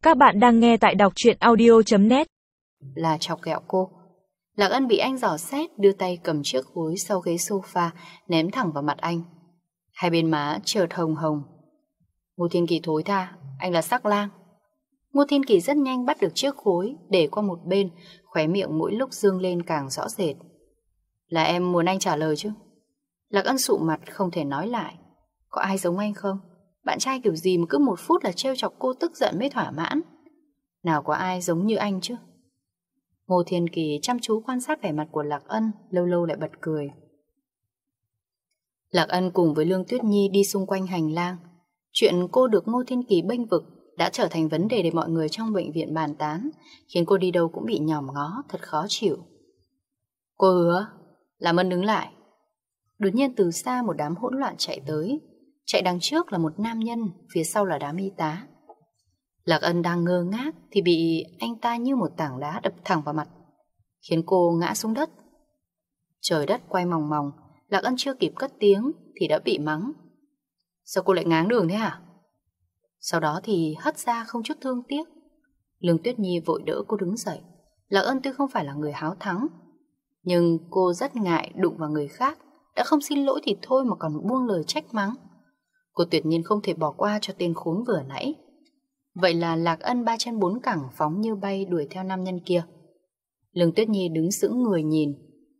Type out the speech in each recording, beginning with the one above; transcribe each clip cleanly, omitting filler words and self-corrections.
Các bạn đang nghe tại đọc truyện audio.net. Là chọc ghẹo cô. Lạc Ân bị anh dò xét, đưa tay cầm chiếc gối sau ghế sofa, ném thẳng vào mặt anh. Hai bên má chợt hồng hồng. Ngô Thiên Kỳ thối tha, anh là sắc lang. Ngô Thiên Kỳ rất nhanh bắt được chiếc gối, để qua một bên, khóe miệng mỗi lúc dương lên càng rõ rệt. Là em muốn anh trả lời chứ? Lạc Ân sụ mặt không thể nói lại. Có ai giống anh không? Bạn trai kiểu gì mà cứ một phút là trêu chọc cô tức giận mới thỏa mãn? Nào có ai giống như anh chứ? Ngô Thiên Kỳ chăm chú quan sát vẻ mặt của Lạc Ân, lâu lâu lại bật cười. Lạc Ân cùng với Lương Tuyết Nhi đi xung quanh hành lang. Chuyện cô được Ngô Thiên Kỳ bênh vực đã trở thành vấn đề để mọi người trong bệnh viện bàn tán, khiến cô đi đâu cũng bị nhòm ngó, thật khó chịu. Cô Hứa, làm ơn đứng lại. Đột nhiên từ xa một đám hỗn loạn chạy tới. Chạy đằng trước là một nam nhân, phía sau là đám y tá. Lạc Ân đang ngơ ngác thì bị anh ta như một tảng đá đập thẳng vào mặt, khiến cô ngã xuống đất. Trời đất quay mòng mòng, Lạc Ân chưa kịp cất tiếng thì đã bị mắng. Sao cô lại ngáng đường thế hả? Sau đó thì hất ra không chút thương tiếc. Lương Tuyết Nhi vội đỡ cô đứng dậy. Lạc Ân tuy không phải là người háo thắng, nhưng cô rất ngại đụng vào người khác. Đã không xin lỗi thì thôi mà còn buông lời trách mắng. Cô tuyệt nhiên không thể bỏ qua cho tên khốn vừa nãy. Vậy là Lạc Ân ba chân bốn cẳng phóng như bay đuổi theo nam nhân kia. Lương Tuyết Nhi đứng sững người nhìn.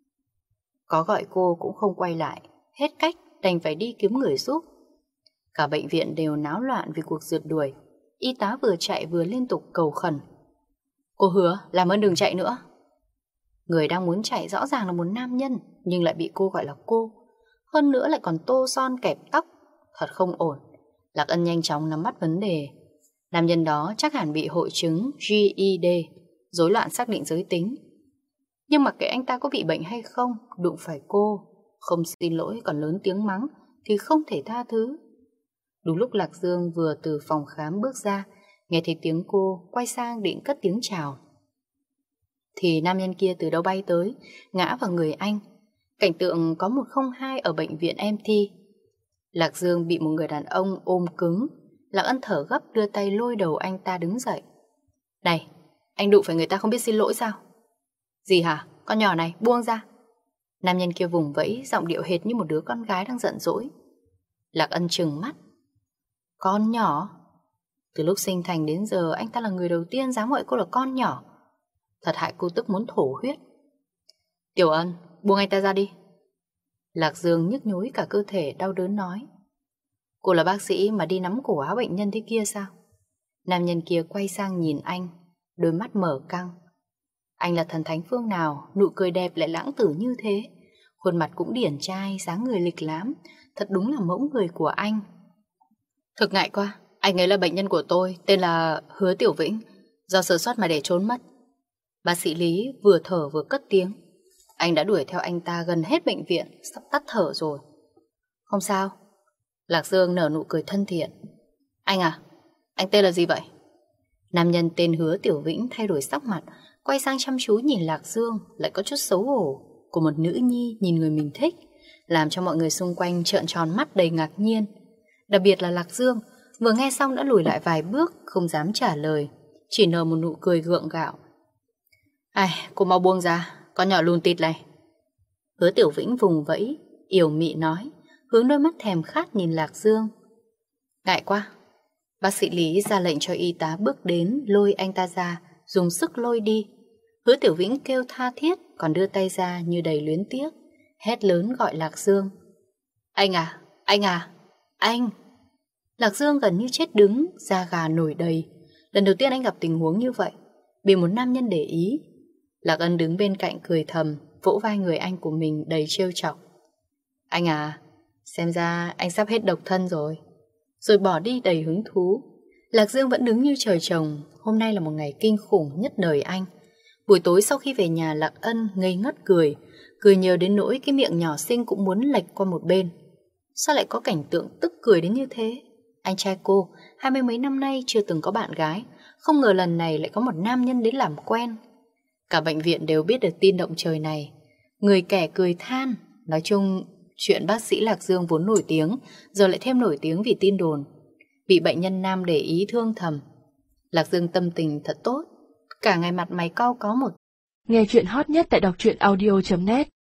Có gọi cô cũng không quay lại. Hết cách đành phải đi kiếm người giúp. Cả bệnh viện đều náo loạn vì cuộc rượt đuổi. Y tá vừa chạy vừa liên tục cầu khẩn. Cô Hứa, làm ơn đừng chạy nữa. Người đang muốn chạy rõ ràng là một nam nhân, nhưng lại bị cô gọi là cô. Hơn nữa lại còn tô son kẹp tóc. Thật không ổn. Lạc Ân nhanh chóng nắm bắt vấn đề. Nam nhân đó chắc hẳn bị hội chứng GED, rối loạn xác định giới tính. Nhưng mặc kệ anh ta có bị bệnh hay không, đụng phải cô, không xin lỗi còn lớn tiếng mắng thì không thể tha thứ. Đúng lúc Lạc Dương vừa từ phòng khám bước ra, nghe thấy tiếng cô, quay sang định cất tiếng chào, thì nam nhân kia từ đâu bay tới, ngã vào người anh. Cảnh tượng có 102 ở bệnh viện MT. Lạc Dương bị một người đàn ông ôm cứng. Lạc Ân thở gấp đưa tay lôi đầu anh ta đứng dậy. Này, anh đụng phải người ta không biết xin lỗi sao? Gì hả? Con nhỏ này, buông ra. Nam nhân kia vùng vẫy, giọng điệu hệt như một đứa con gái đang giận dỗi. Lạc Ân trừng mắt. Con nhỏ? Từ lúc sinh thành đến giờ anh ta là người đầu tiên dám gọi cô là con nhỏ. Thật hại cô tức muốn thổ huyết. Tiểu Ân, buông anh ta ra đi. Lạc Dương nhức nhối cả cơ thể, đau đớn nói. Cô là bác sĩ mà đi nắm cổ áo bệnh nhân thế kia sao? Nam nhân kia quay sang nhìn anh, đôi mắt mở căng. Anh là thần thánh phương nào, nụ cười đẹp lại lãng tử như thế. Khuôn mặt cũng điển trai, dáng người lịch lãm. Thật đúng là mẫu người của anh. Thực ngại quá, anh ấy là bệnh nhân của tôi, tên là Hứa Tiểu Vĩnh. Do sơ suất mà để trốn mất. Bác sĩ Lý vừa thở vừa cất tiếng. Anh đã đuổi theo anh ta gần hết bệnh viện, sắp tắt thở rồi. Không sao. Lạc Dương nở nụ cười thân thiện. Anh à, anh tên là gì vậy? Nam nhân tên Hứa Tiểu Vĩnh thay đổi sắc mặt, quay sang chăm chú nhìn Lạc Dương, lại có chút xấu hổ của một nữ nhi nhìn người mình thích, làm cho mọi người xung quanh trợn tròn mắt đầy ngạc nhiên. Đặc biệt là Lạc Dương, vừa nghe xong đã lùi lại vài bước, không dám trả lời, chỉ nở một nụ cười gượng gạo. Ai, cô mau buông ra, con nhỏ lùn tịt này. Hứa Tiểu Vĩnh vùng vẫy, yểu mị nói, hướng đôi mắt thèm khát nhìn Lạc Dương. Ngại quá. Bác sĩ Lý ra lệnh cho y tá bước đến, lôi anh ta ra, dùng sức lôi đi. Hứa Tiểu Vĩnh kêu tha thiết, còn đưa tay ra như đầy luyến tiếc, hét lớn gọi Lạc Dương. Anh à, anh à, anh. Lạc Dương gần như chết đứng, da gà nổi đầy. Lần đầu tiên anh gặp tình huống như vậy, bị một nam nhân để ý. Lạc Ân đứng bên cạnh cười thầm, vỗ vai người anh của mình đầy trêu chọc. Anh à, xem ra anh sắp hết độc thân rồi. Rồi bỏ đi đầy hứng thú. Lạc Dương vẫn đứng như trời trồng. Hôm nay là một ngày kinh khủng nhất đời anh. Buổi tối sau khi về nhà, Lạc Ân ngây ngất cười. Cười nhờ đến nỗi cái miệng nhỏ xinh cũng muốn lệch qua một bên. Sao lại có cảnh tượng tức cười đến như thế? Anh trai cô 20 mấy năm nay chưa từng có bạn gái, không ngờ lần này lại có một nam nhân đến làm quen. Cả bệnh viện đều biết được tin động trời này. Người kẻ cười than. Nói chung chuyện bác sĩ Lạc Dương vốn nổi tiếng, giờ lại thêm nổi tiếng vì tin đồn. Bị bệnh nhân nam để ý thương thầm. Lạc Dương tâm tình thật tốt, cả ngày mặt mày cau có một. Nghe chuyện hot nhất tại đọc truyện audio.net